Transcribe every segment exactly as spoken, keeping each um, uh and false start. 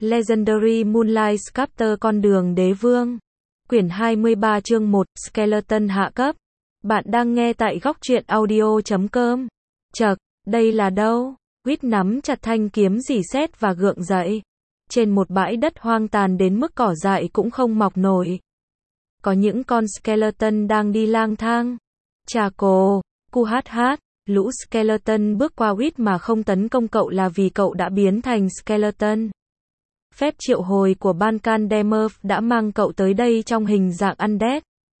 Legendary Moonlight Sculptor Con đường đế vương. Quyển hai mươi ba chương một, Skeleton hạ cấp. Bạn đang nghe tại góc truyện audio chấm com. Chậc, đây là đâu? Quýt nắm chặt thanh kiếm rỉ sét và gượng dậy. Trên một bãi đất hoang tàn đến mức cỏ dại cũng không mọc nổi. Có những con skeleton đang đi lang thang. Chà cồ, cu hát hát. Lũ skeleton bước qua Quýt mà không tấn công cậu là vì cậu đã biến thành skeleton. Phép triệu hồi của Bankan Demurf đã mang cậu tới đây trong hình dạng undead.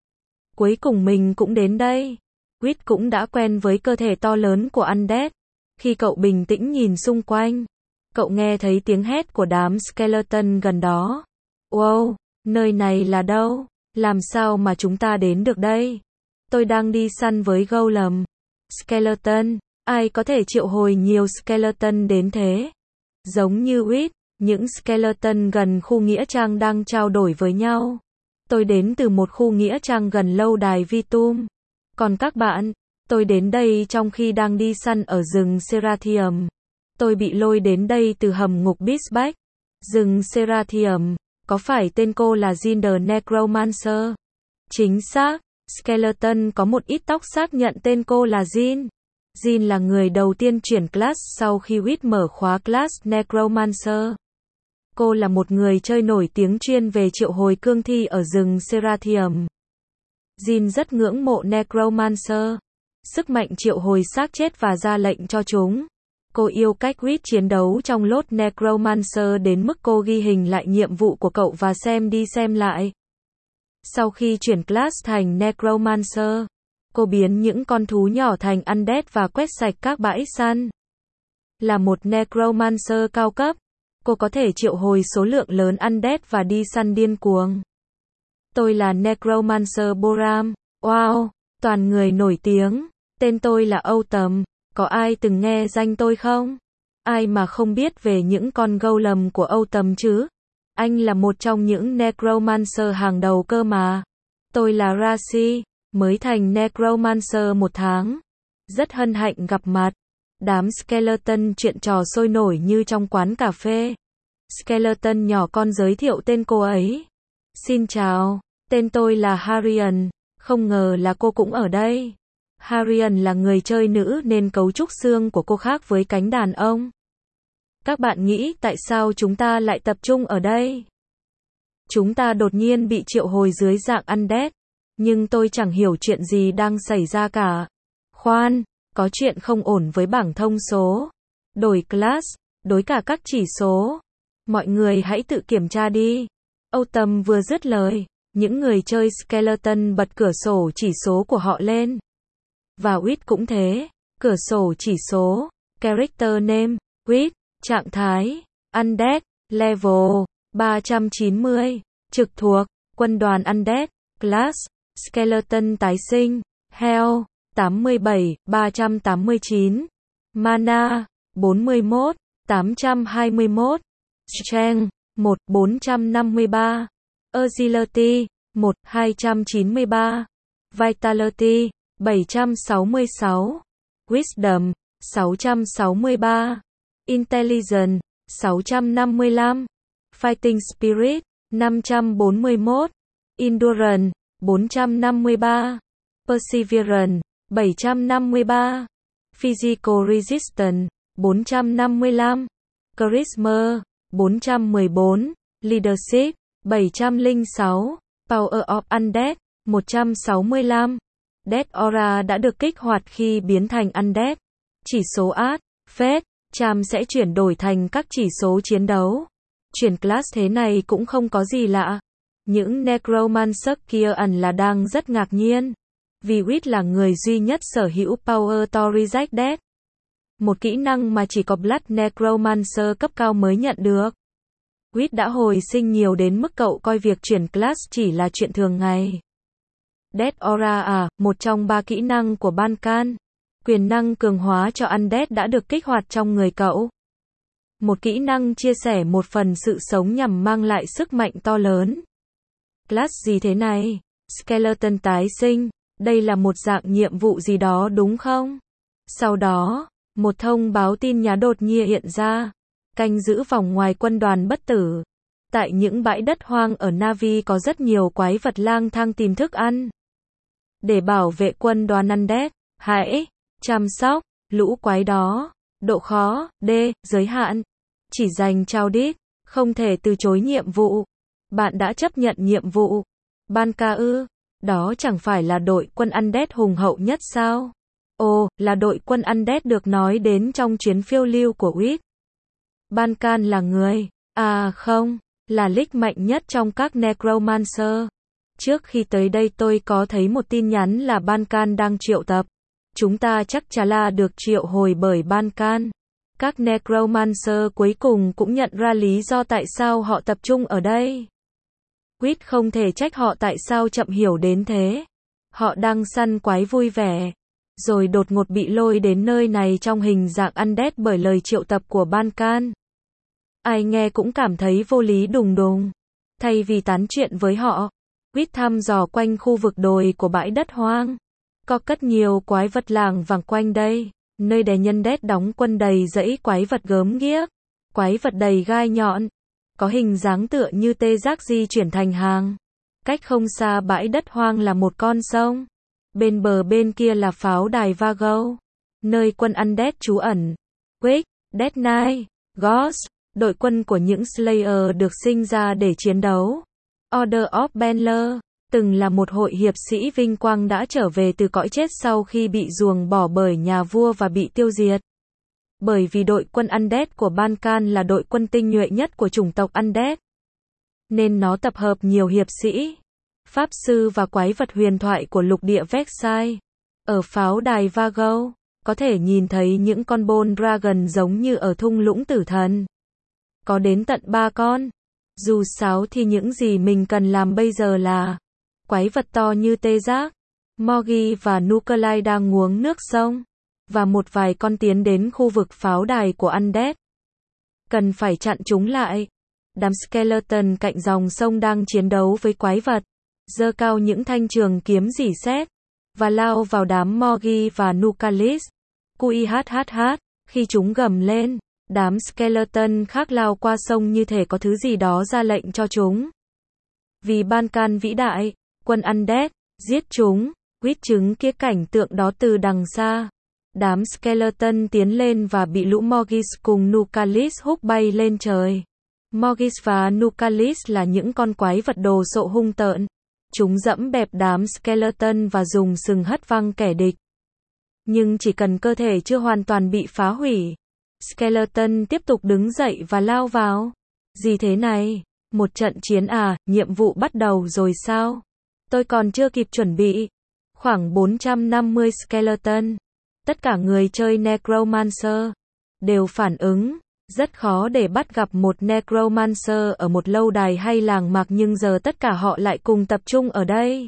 Cuối cùng mình cũng đến đây. Quýt cũng đã quen với cơ thể to lớn của undead. Khi cậu bình tĩnh nhìn xung quanh, cậu nghe thấy tiếng hét của đám skeleton gần đó. Wow, nơi này là đâu? Làm sao mà chúng ta đến được đây? Tôi đang đi săn với golem. Skeleton, ai có thể triệu hồi nhiều skeleton đến thế? Giống như Quýt, những skeleton gần khu nghĩa trang đang trao đổi với nhau. Tôi đến từ một khu nghĩa trang gần lâu đài Vitum. Còn các bạn, tôi đến đây trong khi đang đi săn ở rừng Serathium. Tôi bị lôi đến đây từ hầm ngục Beastback. Rừng Serathium, có phải tên cô là Jin the Necromancer? Chính xác, skeleton có một ít tóc xác nhận tên cô là Jin. Jin là người đầu tiên chuyển class sau khi Quýt mở khóa class Necromancer. Cô là một người chơi nổi tiếng chuyên về triệu hồi cương thi ở rừng Serathium. Jin rất ngưỡng mộ Necromancer, sức mạnh triệu hồi xác chết và ra lệnh cho chúng. Cô yêu cách Quýt chiến đấu trong lốt Necromancer đến mức cô ghi hình lại nhiệm vụ của cậu và xem đi xem lại. Sau khi chuyển class thành Necromancer, cô biến những con thú nhỏ thành undead và quét sạch các bãi săn. Là một Necromancer cao cấp, cô có thể triệu hồi số lượng lớn undead và đi săn điên cuồng. Tôi là Necromancer Boram. Wow, toàn người nổi tiếng. Tên tôi là Autumn. Có ai từng nghe danh tôi không? Ai mà không biết về những con golem của Autumn chứ? Anh là một trong những Necromancer hàng đầu cơ mà. Tôi là Rashi, mới thành Necromancer một tháng. Rất hân hạnh gặp mặt. Đám skeleton chuyện trò sôi nổi như trong quán cà phê. Skeleton nhỏ con giới thiệu tên cô ấy. Xin chào, tên tôi là Harian, không ngờ là cô cũng ở đây. Harian là người chơi nữ nên cấu trúc xương của cô khác với cánh đàn ông. Các bạn nghĩ tại sao chúng ta lại tập trung ở đây? Chúng ta đột nhiên bị triệu hồi dưới dạng undead, nhưng tôi chẳng hiểu chuyện gì đang xảy ra cả. Khoan, có chuyện không ổn với bảng thông số. Đổi class, đối cả các chỉ số. Mọi người hãy tự kiểm tra đi. Autumn vừa dứt lời, những người chơi skeleton bật cửa sổ chỉ số của họ lên. Và Quýt cũng thế, cửa sổ chỉ số, character name, Quýt, trạng thái, undead, level, ba trăm chín mươi, trực thuộc, quân đoàn undead, class, skeleton tái sinh, health, tám mươi bảy, ba trăm tám mươi chín, mana, bốn mươi mốt, tám trăm hai mươi mốt, strength, một, bốn trăm năm mươi ba, agility, một, hai trăm chín mươi ba, vitality, bảy trăm sáu mươi sáu, wisdom, sáu trăm sáu mươi ba, intelligence, sáu trăm năm mươi lăm, fighting spirit, năm trăm bốn mươi mốt, endurance, bốn trăm năm mươi ba, perseverance, bảy trăm năm mươi ba, physical resistance, bốn trăm năm mươi lăm, charisma, bốn trăm mười bốn, leadership, bảy trăm lẻ sáu, power of undead, một trăm sáu mươi lăm. Death Aura đã được kích hoạt khi biến thành undead. Chỉ số art, fate, charm sẽ chuyển đổi thành các chỉ số chiến đấu. Chuyển class thế này cũng không có gì lạ. Những Necromancer kia ẩn là đang rất ngạc nhiên. Vì Quýt là người duy nhất sở hữu Power to Reject Death. Một kỹ năng mà chỉ có Blood Necromancer cấp cao mới nhận được. Quýt đã hồi sinh nhiều đến mức cậu coi việc chuyển class chỉ là chuyện thường ngày. Death Aura à, một trong ba kỹ năng của Bankan. Quyền năng cường hóa cho undead đã được kích hoạt trong người cậu. Một kỹ năng chia sẻ một phần sự sống nhằm mang lại sức mạnh to lớn. Class gì thế này? Skeleton tái sinh, đây là một dạng nhiệm vụ gì đó đúng không? Sau đó, một thông báo tin nhắn đột nhiên hiện ra. canh giữ vòng ngoài quân đoàn bất tử. Tại những bãi đất hoang ở Na'vi có rất nhiều quái vật lang thang tìm thức ăn. Để bảo vệ quân đoàn Undead, hãy chăm sóc lũ quái đó. Độ khó, D, giới hạn. Chỉ dành cho đích, không thể từ chối nhiệm vụ. Bạn đã chấp nhận nhiệm vụ. Ban ca ư, đó chẳng phải là đội quân Undead hùng hậu nhất sao? Ồ, là đội quân Undead được nói đến trong chuyến phiêu lưu của Wit. Ban Can là người, à không, là league mạnh nhất trong các Necromancer. Trước khi tới đây tôi có thấy một tin nhắn là Ban Can đang triệu tập. Chúng ta chắc chắn là được triệu hồi bởi Ban Can. Các Necromancer cuối cùng cũng nhận ra lý do tại sao họ tập trung ở đây. Wit không thể trách họ tại sao chậm hiểu đến thế. Họ đang săn quái vui vẻ, rồi đột ngột bị lôi đến nơi này trong hình dạng Undead bởi lời triệu tập của Ban Can. Ai nghe cũng cảm thấy vô lý đùng đùng. Thay vì tán chuyện với họ, Wit thăm dò quanh khu vực đồi của bãi đất hoang. Có cất nhiều quái vật làng vàng quanh đây, nơi đè nhân đét đóng quân đầy dãy quái vật gớm ghiếc, quái vật đầy gai nhọn, có hình dáng tựa như tê giác di chuyển thành hàng. Cách không xa bãi đất hoang là một con sông. Bên bờ bên kia là pháo đài Vago, nơi quân Undead trú ẩn. Wake, Dead Knight, Ghost, đội quân của những Slayer được sinh ra để chiến đấu. Order of Banner, từng là một hội hiệp sĩ vinh quang đã trở về từ cõi chết sau khi bị ruồng bỏ bởi nhà vua và bị tiêu diệt. Bởi vì đội quân Undead của Ban Can là đội quân tinh nhuệ nhất của chủng tộc Undead, nên nó tập hợp nhiều hiệp sĩ, pháp sư và quái vật huyền thoại của lục địa Vexai. Ở pháo đài Vago, có thể nhìn thấy những con Bone Dragon giống như ở thung lũng tử thần. Có đến tận ba con. Dù sao thì những gì mình cần làm bây giờ là quái vật to như tê giác, Morgi và Nuclei đang uống nước sông, và một vài con tiến đến khu vực pháo đài của Undead. Cần phải chặn chúng lại. Đám skeleton cạnh dòng sông đang chiến đấu với quái vật, giơ cao những thanh trường kiếm rỉ sét, và lao vào đám Morgi và Nucleus. Qihahaha, khi chúng gầm lên, đám skeleton khác lao qua sông như thể có thứ gì đó ra lệnh cho chúng. Vì Ban Can vĩ đại, quân Undead, giết chúng, Wit chứng kia cảnh tượng đó từ đằng xa. Đám skeleton tiến lên và bị lũ Morgis cùng Nucleus húc bay lên trời. Morgis và Nucleus là những con quái vật đồ sộ hung tợn. Chúng dẫm bẹp đám skeleton và dùng sừng hất văng kẻ địch. Nhưng chỉ cần cơ thể chưa hoàn toàn bị phá hủy, skeleton tiếp tục đứng dậy và lao vào. Gì thế này? Một trận chiến à, nhiệm vụ bắt đầu rồi sao? Tôi còn chưa kịp chuẩn bị. Khoảng bốn trăm năm mươi skeleton. Tất cả người chơi Necromancer đều phản ứng. Rất khó để bắt gặp một Necromancer ở một lâu đài hay làng mạc, nhưng giờ tất cả họ lại cùng tập trung ở đây.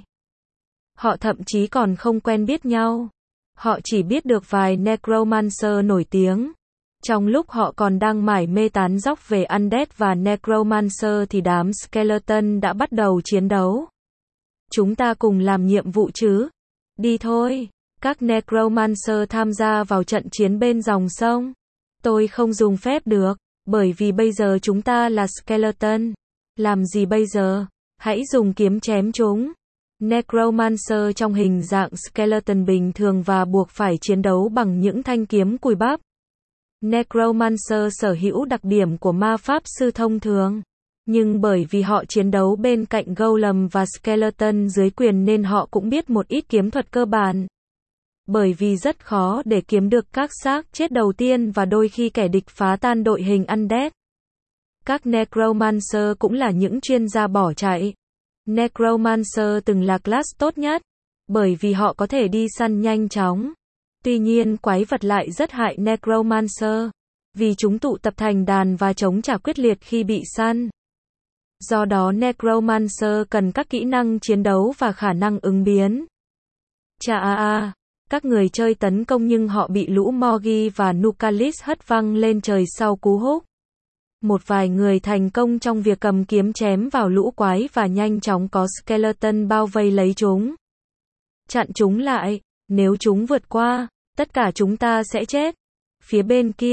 Họ thậm chí còn không quen biết nhau. Họ chỉ biết được vài Necromancer nổi tiếng. Trong lúc họ còn đang mải mê tán dóc về Undead và Necromancer thì đám skeleton đã bắt đầu chiến đấu. Chúng ta cùng làm nhiệm vụ chứ? Đi thôi. Các Necromancer tham gia vào trận chiến bên dòng sông. Tôi không dùng phép được, bởi vì bây giờ chúng ta là skeleton. Làm gì bây giờ? Hãy dùng kiếm chém chúng. Necromancer trong hình dạng skeleton bình thường và buộc phải chiến đấu bằng những thanh kiếm cùi bắp. Necromancer sở hữu đặc điểm của ma pháp sư thông thường. Nhưng bởi vì họ chiến đấu bên cạnh Golem và Skeleton dưới quyền nên họ cũng biết một ít kiếm thuật cơ bản. Bởi vì rất khó để kiếm được các xác chết đầu tiên và đôi khi kẻ địch phá tan đội hình Undead. Các Necromancer cũng là những chuyên gia bỏ chạy. Necromancer từng là class tốt nhất, bởi vì họ có thể đi săn nhanh chóng. Tuy nhiên quái vật lại rất hại Necromancer, vì chúng tụ tập thành đàn và chống trả quyết liệt khi bị săn. Do đó Necromancer cần các kỹ năng chiến đấu và khả năng ứng biến. Chà à à, các người chơi tấn công nhưng họ bị lũ Morgi và Nucleus hất văng lên trời sau cú húc. Một vài người thành công trong việc cầm kiếm chém vào lũ quái và nhanh chóng có skeleton bao vây lấy chúng. Chặn chúng lại, nếu chúng vượt qua, tất cả chúng ta sẽ chết. Phía bên kia,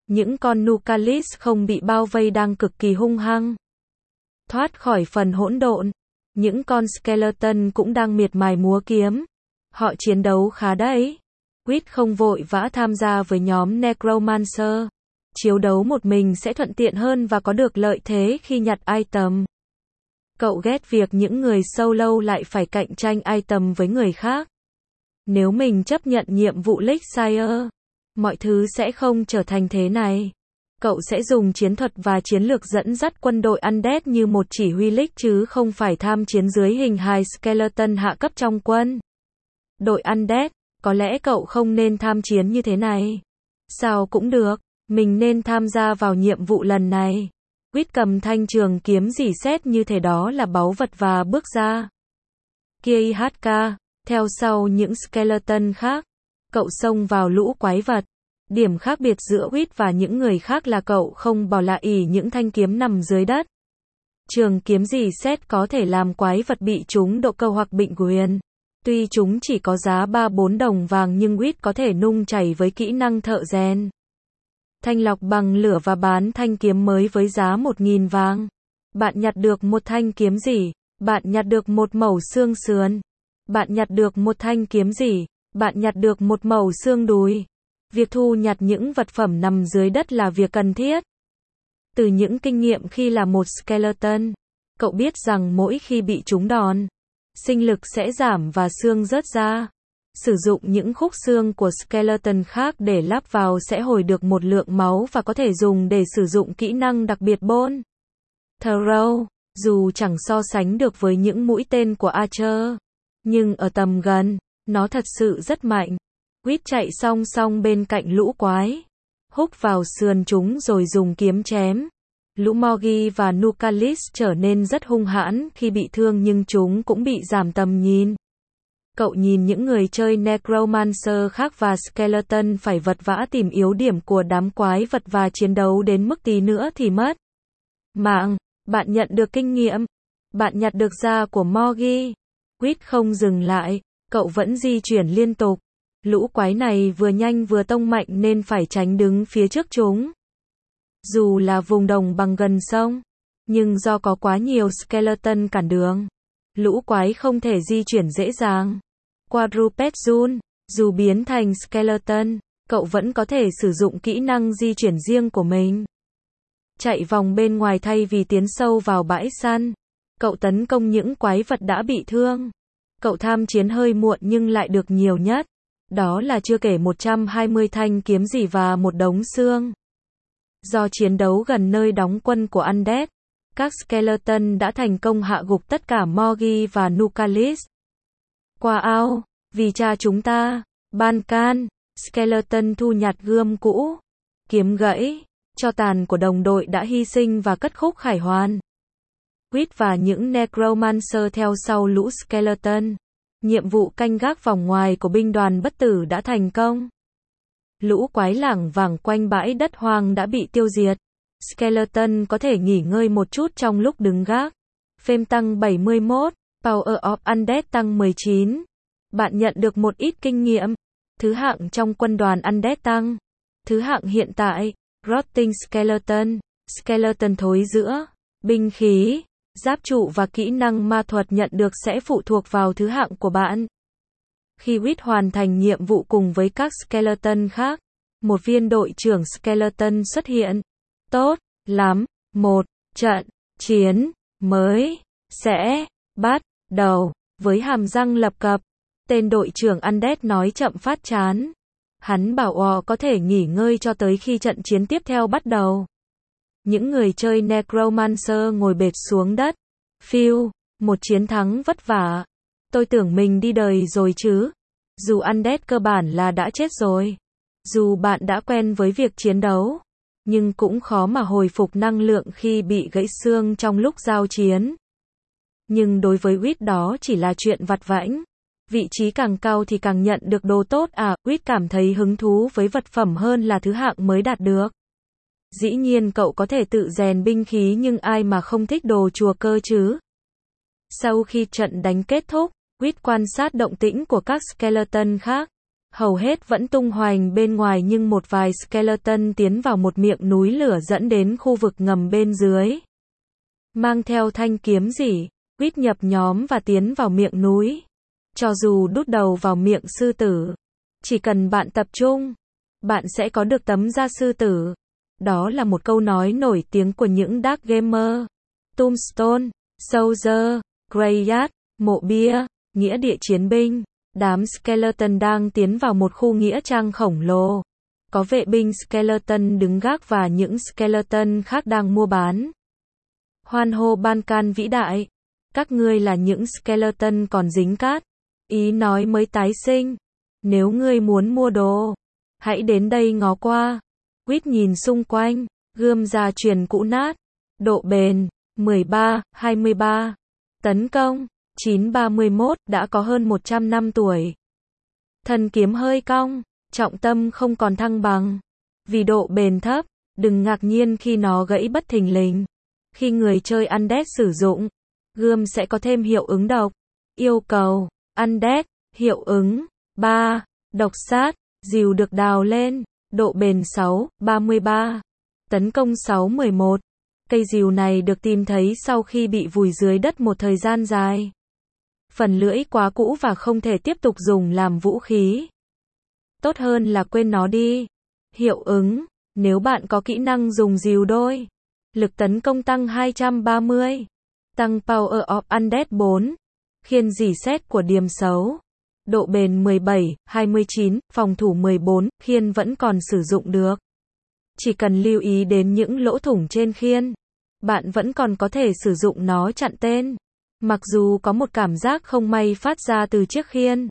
Những con Nukalis không bị bao vây đang cực kỳ hung hăng. Thoát khỏi phần hỗn độn. Những con Skeleton cũng đang miệt mài múa kiếm. Họ chiến đấu khá đấy. Quýt không vội vã tham gia với nhóm Necromancer. Chiến đấu một mình sẽ thuận tiện hơn và có được lợi thế khi nhặt item. Cậu ghét việc những người solo lại phải cạnh tranh item với người khác. Nếu mình chấp nhận nhiệm vụ Elixir, mọi thứ sẽ không trở thành thế này. Cậu sẽ dùng chiến thuật và chiến lược dẫn dắt quân đội Undead như một chỉ huy Lich chứ không phải tham chiến dưới hình hài Skeleton hạ cấp trong quân. Đội Undead, có lẽ cậu không nên tham chiến như thế này. Sao cũng được, mình nên tham gia vào nhiệm vụ lần này. Quýt cầm thanh trường kiếm rỉ sét như thể đó là báu vật và bước ra. Kia i hát ca, theo sau những skeleton khác. Cậu xông vào lũ quái vật. Điểm khác biệt giữa Quýt và những người khác là cậu không bỏ lại ỉ những thanh kiếm nằm dưới đất. Trường kiếm rỉ sét có thể làm quái vật bị trúng độ câu hoặc bệnh quyền. Tuy chúng chỉ có giá ba bốn đồng vàng nhưng Quýt có thể nung chảy với kỹ năng thợ rèn. Thanh lọc bằng lửa và bán thanh kiếm mới với giá một nghìn vàng. Bạn nhặt được một thanh kiếm rỉ, bạn nhặt được một mẩu xương sườn. Bạn nhặt được một thanh kiếm rỉ, bạn nhặt được một mẩu xương đùi. Việc thu nhặt những vật phẩm nằm dưới đất là việc cần thiết. Từ những kinh nghiệm khi là một skeleton, cậu biết rằng mỗi khi bị trúng đòn, sinh lực sẽ giảm và xương rớt ra. Sử dụng những khúc xương của skeleton khác để lắp vào sẽ hồi được một lượng máu và có thể dùng để sử dụng kỹ năng đặc biệt Bone Throw, dù chẳng so sánh được với những mũi tên của Archer. Nhưng ở tầm gần, nó thật sự rất mạnh. Quýt chạy song song bên cạnh lũ quái. Húc vào sườn chúng rồi dùng kiếm chém. Lũ Morgi và Nukalis trở nên rất hung hãn khi bị thương nhưng chúng cũng bị giảm tầm nhìn. Cậu nhìn những người chơi Necromancer khác và Skeleton phải vật vã tìm yếu điểm của đám quái vật và chiến đấu đến mức tí nữa thì mất mạng. Bạn nhận được kinh nghiệm. Bạn nhặt được da của Morgi. Quýt không dừng lại. Cậu vẫn di chuyển liên tục. Lũ quái này vừa nhanh vừa tông mạnh nên phải tránh đứng phía trước chúng. Dù là vùng đồng bằng gần sông, nhưng do có quá nhiều skeleton cản đường, lũ quái không thể di chuyển dễ dàng. Quadruped Rune, dù biến thành skeleton, cậu vẫn có thể sử dụng kỹ năng di chuyển riêng của mình. Chạy vòng bên ngoài thay vì tiến sâu vào bãi săn. Cậu tấn công những quái vật đã bị thương. Cậu tham chiến hơi muộn nhưng lại được nhiều nhất. Đó là chưa kể một trăm hai mươi thanh kiếm rỉ và một đống xương. Do chiến đấu gần nơi đóng quân của Undead, các skeleton đã thành công hạ gục tất cả Morgi và Nukalis. Qua ao, vì cha chúng ta, ban can, skeleton thu nhặt gươm cũ, kiếm gãy, tro tàn của đồng đội đã hy sinh và cất khúc khải hoàn. Quýt và những Necromancer theo sau lũ skeleton. Nhiệm vụ canh gác vòng ngoài của binh đoàn bất tử đã thành công. Lũ quái lảng vảng quanh bãi đất hoang đã bị tiêu diệt. Skeleton có thể nghỉ ngơi một chút trong lúc đứng gác. Fame tăng bảy mươi mốt, Power of Undead tăng mười chín. Bạn nhận được một ít kinh nghiệm. Thứ hạng trong quân đoàn Undead tăng. Thứ hạng hiện tại, Rotting Skeleton, Skeleton thối rữa, binh khí, giáp trụ và kỹ năng ma thuật nhận được sẽ phụ thuộc vào thứ hạng của bạn. Khi Quýt hoàn thành nhiệm vụ cùng với các skeleton khác, một viên đội trưởng skeleton xuất hiện. Tốt lắm, một trận chiến mới sẽ bắt đầu. Với hàm răng lập cập, tên đội trưởng Undead nói chậm phát chán. Hắn bảo O có thể nghỉ ngơi cho tới khi trận chiến tiếp theo bắt đầu. Những người chơi Necromancer ngồi bệt xuống đất. Phiêu, một chiến thắng vất vả. Tôi tưởng mình đi đời rồi chứ. Dù Undead cơ bản là đã chết rồi. Dù bạn đã quen với việc chiến đấu, nhưng cũng khó mà hồi phục năng lượng khi bị gãy xương trong lúc giao chiến. Nhưng đối với Quýt đó chỉ là chuyện vặt vãnh. Vị trí càng cao thì càng nhận được đồ tốt à. Quýt cảm thấy hứng thú với vật phẩm hơn là thứ hạng mới đạt được. Dĩ nhiên cậu có thể tự rèn binh khí nhưng ai mà không thích đồ chùa cơ chứ. Sau khi trận đánh kết thúc, Quýt quan sát động tĩnh của các skeleton khác. hầu hết vẫn tung hoành bên ngoài nhưng một vài skeleton tiến vào một miệng núi lửa dẫn đến khu vực ngầm bên dưới. Mang theo thanh kiếm rỉ, quýt nhập nhóm và tiến vào miệng núi. Cho dù đút đầu vào miệng sư tử, chỉ cần bạn tập trung, bạn sẽ có được tấm da sư tử. Đó là một câu nói nổi tiếng của những dark gamer. Tombstone, Soldier, Graveyard, mộ bia, nghĩa địa chiến binh. Đám skeleton đang tiến vào một khu nghĩa trang khổng lồ. Có vệ binh skeleton đứng gác và những skeleton khác đang mua bán. Hoan hô Ban-can vĩ đại. Các ngươi là những skeleton còn dính cát. Ý nói mới tái sinh. Nếu ngươi muốn mua đồ, hãy đến đây ngó qua. Quýt nhìn xung quanh, gươm gia truyền cũ nát. Độ bền, mười ba, hai mươi ba. Tấn công, chín ba mươi mốt, đã có hơn một trăm năm tuổi. Thân kiếm hơi cong, trọng tâm không còn thăng bằng. Vì độ bền thấp, đừng ngạc nhiên khi nó gãy bất thình lình. Khi người chơi Undead sử dụng, gươm sẽ có thêm hiệu ứng độc. Yêu cầu, Undead, hiệu ứng, ba, độc sát, rìu được đào lên, độ bền sáu, ba mươi ba, tấn công sáu, mười một. Cây rìu này được tìm thấy sau khi bị vùi dưới đất một thời gian dài. Phần lưỡi quá cũ và không thể tiếp tục dùng làm vũ khí. Tốt hơn là quên nó đi. Hiệu ứng, nếu bạn có kỹ năng dùng rìu đôi, lực tấn công tăng hai trăm ba mươi. Tăng Power of Undead bốn. Khiên rỉ sét của điềm xấu. Độ bền mười bảy, hai mươi chín, phòng thủ mười bốn, khiên vẫn còn sử dụng được. Chỉ cần lưu ý đến những lỗ thủng trên khiên, bạn vẫn còn có thể sử dụng nó chặn tên. Mặc dù có một cảm giác không may phát ra từ chiếc khiên.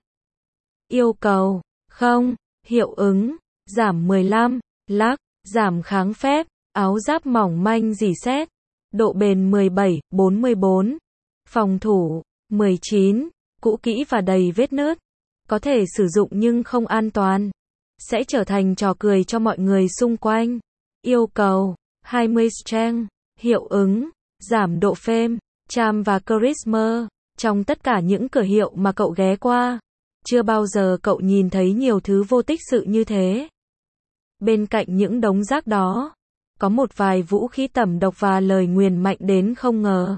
Yêu cầu, không, hiệu ứng, giảm mười lăm, lắc, giảm kháng phép, áo giáp mỏng manh rỉ sét. Độ bền mười bảy, bốn mươi bốn. Phòng thủ, mười chín, cũ kỹ và đầy vết nứt. Có thể sử dụng nhưng không an toàn. Sẽ trở thành trò cười cho mọi người xung quanh. Yêu cầu, hai mươi strength. Hiệu ứng, giảm độ fame, charm và charisma. Trong tất cả những cửa hiệu mà cậu ghé qua, chưa bao giờ cậu nhìn thấy nhiều thứ vô tích sự như thế. Bên cạnh những đống rác đó, có một vài vũ khí tẩm độc và lời nguyền mạnh đến không ngờ.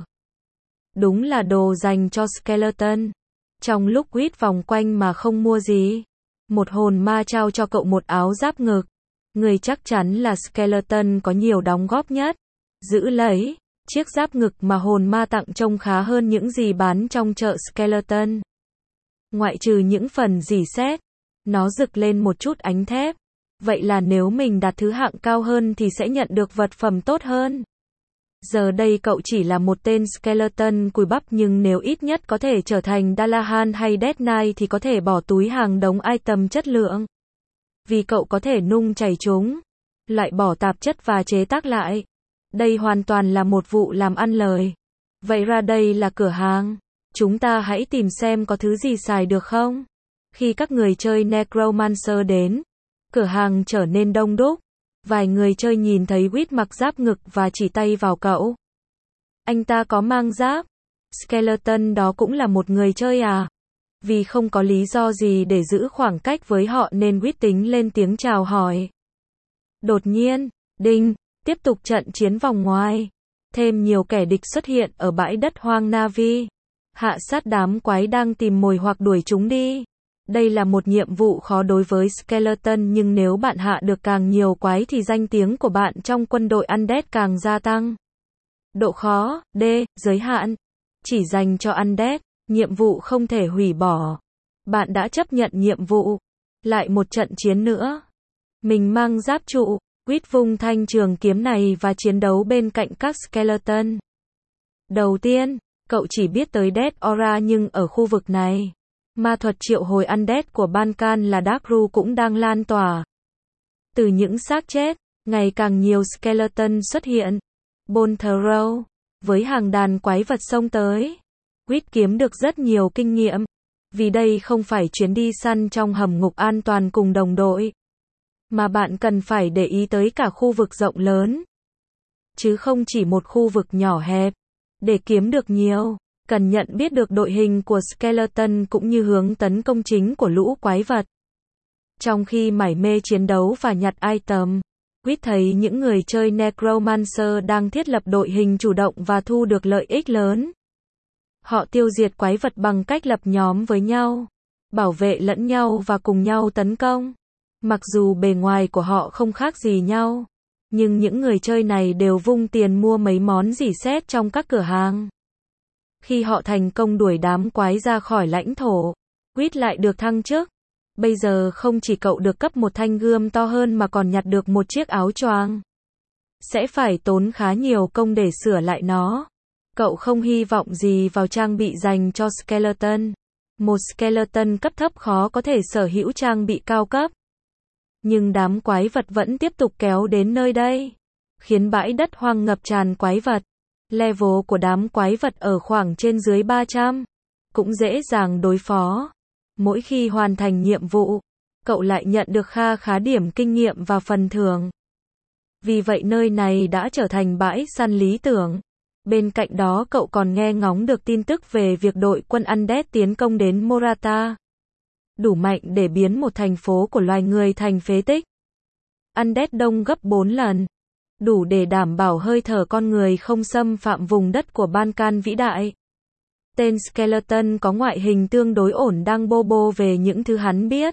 Đúng là đồ dành cho skeleton. Trong lúc quýt vòng quanh mà không mua gì, một hồn ma trao cho cậu một áo giáp ngực. Người chắc chắn là skeleton có nhiều đóng góp nhất. Giữ lấy, chiếc giáp ngực mà hồn ma tặng trông khá hơn những gì bán trong chợ skeleton. Ngoại trừ những phần rỉ sét, nó rực lên một chút ánh thép. Vậy là nếu mình đạt thứ hạng cao hơn thì sẽ nhận được vật phẩm tốt hơn. Giờ đây cậu chỉ là một tên skeleton cùi bắp nhưng nếu ít nhất có thể trở thành Dalahan hay Death Knight thì có thể bỏ túi hàng đống item chất lượng. Vì cậu có thể nung chảy chúng, loại bỏ tạp chất và chế tác lại. Đây hoàn toàn là một vụ làm ăn lời. Vậy ra đây là cửa hàng. Chúng ta hãy tìm xem có thứ gì xài được không? Khi các người chơi Necromancer đến, cửa hàng trở nên đông đúc. Vài người chơi nhìn thấy Quýt mặc giáp ngực và chỉ tay vào cậu. Anh ta có mang giáp. Skeleton đó cũng là một người chơi à? Vì không có lý do gì để giữ khoảng cách với họ nên Quýt tính lên tiếng chào hỏi. Đột nhiên, đinh, tiếp tục trận chiến vòng ngoài. Thêm nhiều kẻ địch xuất hiện ở bãi đất hoang Navi. Hạ sát đám quái đang tìm mồi hoặc đuổi chúng đi. Đây là một nhiệm vụ khó đối với skeleton nhưng nếu bạn hạ được càng nhiều quái thì danh tiếng của bạn trong quân đội Undead càng gia tăng. Độ khó, D, giới hạn. Chỉ dành cho Undead, nhiệm vụ không thể hủy bỏ. Bạn đã chấp nhận nhiệm vụ. Lại một trận chiến nữa. Mình mang giáp trụ, Quýt vung thanh trường kiếm này và chiến đấu bên cạnh các skeleton. Đầu tiên, cậu chỉ biết tới Death Aura nhưng ở khu vực này, ma thuật triệu hồi Undead của Ban-can là Darkru cũng đang lan tỏa. Từ những xác chết, ngày càng nhiều skeleton xuất hiện. Bolthrow, với hàng đàn quái vật xông tới, Quýt kiếm được rất nhiều kinh nghiệm. Vì đây không phải chuyến đi săn trong hầm ngục an toàn cùng đồng đội, mà bạn cần phải để ý tới cả khu vực rộng lớn, chứ không chỉ một khu vực nhỏ hẹp. Để kiếm được nhiều, cần nhận biết được đội hình của skeleton cũng như hướng tấn công chính của lũ quái vật. Trong khi mải mê chiến đấu và nhặt item, Quýt thấy những người chơi Necromancer đang thiết lập đội hình chủ động và thu được lợi ích lớn. Họ tiêu diệt quái vật bằng cách lập nhóm với nhau, bảo vệ lẫn nhau và cùng nhau tấn công. Mặc dù bề ngoài của họ không khác gì nhau, nhưng những người chơi này đều vung tiền mua mấy món rỉ sét trong các cửa hàng. Khi họ thành công đuổi đám quái ra khỏi lãnh thổ, Quýt lại được thăng chức. Bây giờ không chỉ cậu được cấp một thanh gươm to hơn mà còn nhặt được một chiếc áo choàng. Sẽ phải tốn khá nhiều công để sửa lại nó. Cậu không hy vọng gì vào trang bị dành cho Skeleton. Một Skeleton cấp thấp khó có thể sở hữu trang bị cao cấp. Nhưng đám quái vật vẫn tiếp tục kéo đến nơi đây, khiến bãi đất hoang ngập tràn quái vật. Level của đám quái vật ở khoảng trên dưới ba trăm, cũng dễ dàng đối phó. Mỗi khi hoàn thành nhiệm vụ, cậu lại nhận được kha khá điểm kinh nghiệm và phần thưởng. Vì vậy nơi này đã trở thành bãi săn lý tưởng. Bên cạnh đó cậu còn nghe ngóng được tin tức về việc đội quân Undead tiến công đến Morata. Đủ mạnh để biến một thành phố của loài người thành phế tích. Undead đông gấp bốn lần. Đủ để đảm bảo hơi thở con người không xâm phạm vùng đất của Balkan vĩ đại. Tên Skeleton có ngoại hình tương đối ổn đang bô bô về những thứ hắn biết.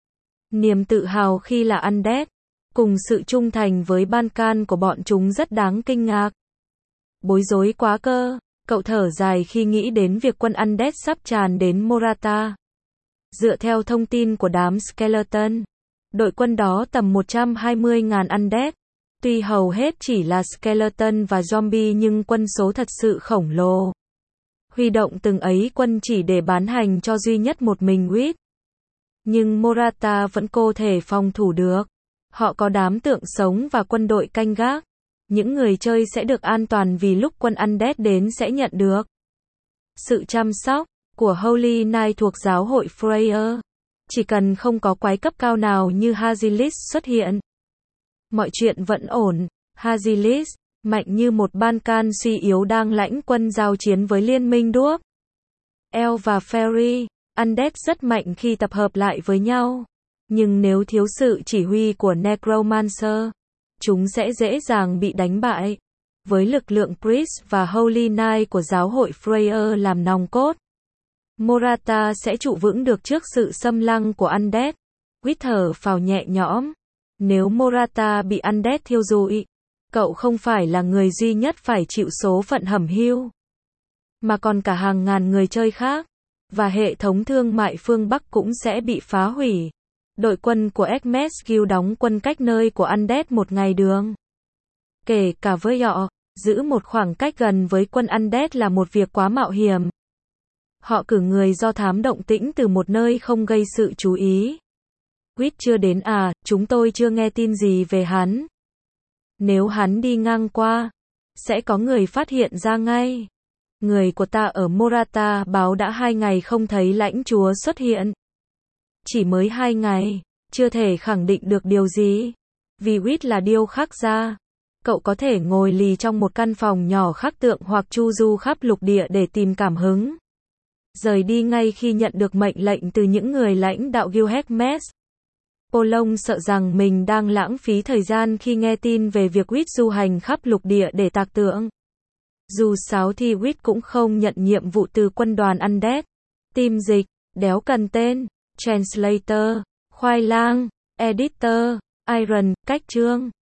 Niềm tự hào khi là Undead, cùng sự trung thành với Balkan của bọn chúng rất đáng kinh ngạc. Bối rối quá cơ, cậu thở dài khi nghĩ đến việc quân Undead sắp tràn đến Morata. Dựa theo thông tin của đám Skeleton, đội quân đó tầm một trăm hai mươi nghìn Undead. Tuy hầu hết chỉ là Skeleton và Zombie nhưng quân số thật sự khổng lồ. Huy động từng ấy quân chỉ để bán hành cho duy nhất một mình Quýt. Nhưng Morata vẫn có thể phòng thủ được. Họ có đám tượng sống và quân đội canh gác. Những người chơi sẽ được an toàn vì lúc quân Undead đến sẽ nhận được sự chăm sóc của Holy Knight thuộc giáo hội Freya. Chỉ cần không có quái cấp cao nào như Hazilis xuất hiện, mọi chuyện vẫn ổn. Hazilis, mạnh như một Balkan suy yếu đang lãnh quân giao chiến với liên minh đuốc. Elf và Fairy, Undead rất mạnh khi tập hợp lại với nhau. Nhưng nếu thiếu sự chỉ huy của Necromancer, chúng sẽ dễ dàng bị đánh bại. Với lực lượng Priest và Holy Knight của giáo hội Freya làm nòng cốt, Morata sẽ trụ vững được trước sự xâm lăng của Undead. Quýt thở phào nhẹ nhõm. Nếu Morata bị Undead thiêu rụi, cậu không phải là người duy nhất phải chịu số phận hẩm hiu, mà còn cả hàng ngàn người chơi khác. Và hệ thống thương mại phương Bắc cũng sẽ bị phá hủy. Đội quân của Hermes Guild đóng quân cách nơi của Undead một ngày đường. Kể cả với họ, giữ một khoảng cách gần với quân Undead là một việc quá mạo hiểm. Họ cử người do thám động tĩnh từ một nơi không gây sự chú ý. Quýt chưa đến à, chúng tôi chưa nghe tin gì về hắn. Nếu hắn đi ngang qua, sẽ có người phát hiện ra ngay. Người của ta ở Morata báo đã hai ngày không thấy lãnh chúa xuất hiện. Chỉ mới hai ngày, chưa thể khẳng định được điều gì. Vì Quýt là điêu khắc gia, cậu có thể ngồi lì trong một căn phòng nhỏ khắc tượng hoặc chu du khắp lục địa để tìm cảm hứng. Rời đi ngay khi nhận được mệnh lệnh từ những người lãnh đạo Guild Hermes. Polong sợ rằng mình đang lãng phí thời gian khi nghe tin về việc Quýt du hành khắp lục địa để tạc tượng. Dù sao thì Quýt cũng không nhận nhiệm vụ từ quân đoàn Undead. Team dịch, đéo cần tên, Translator, khoai lang, Editor, Iron, cách chương.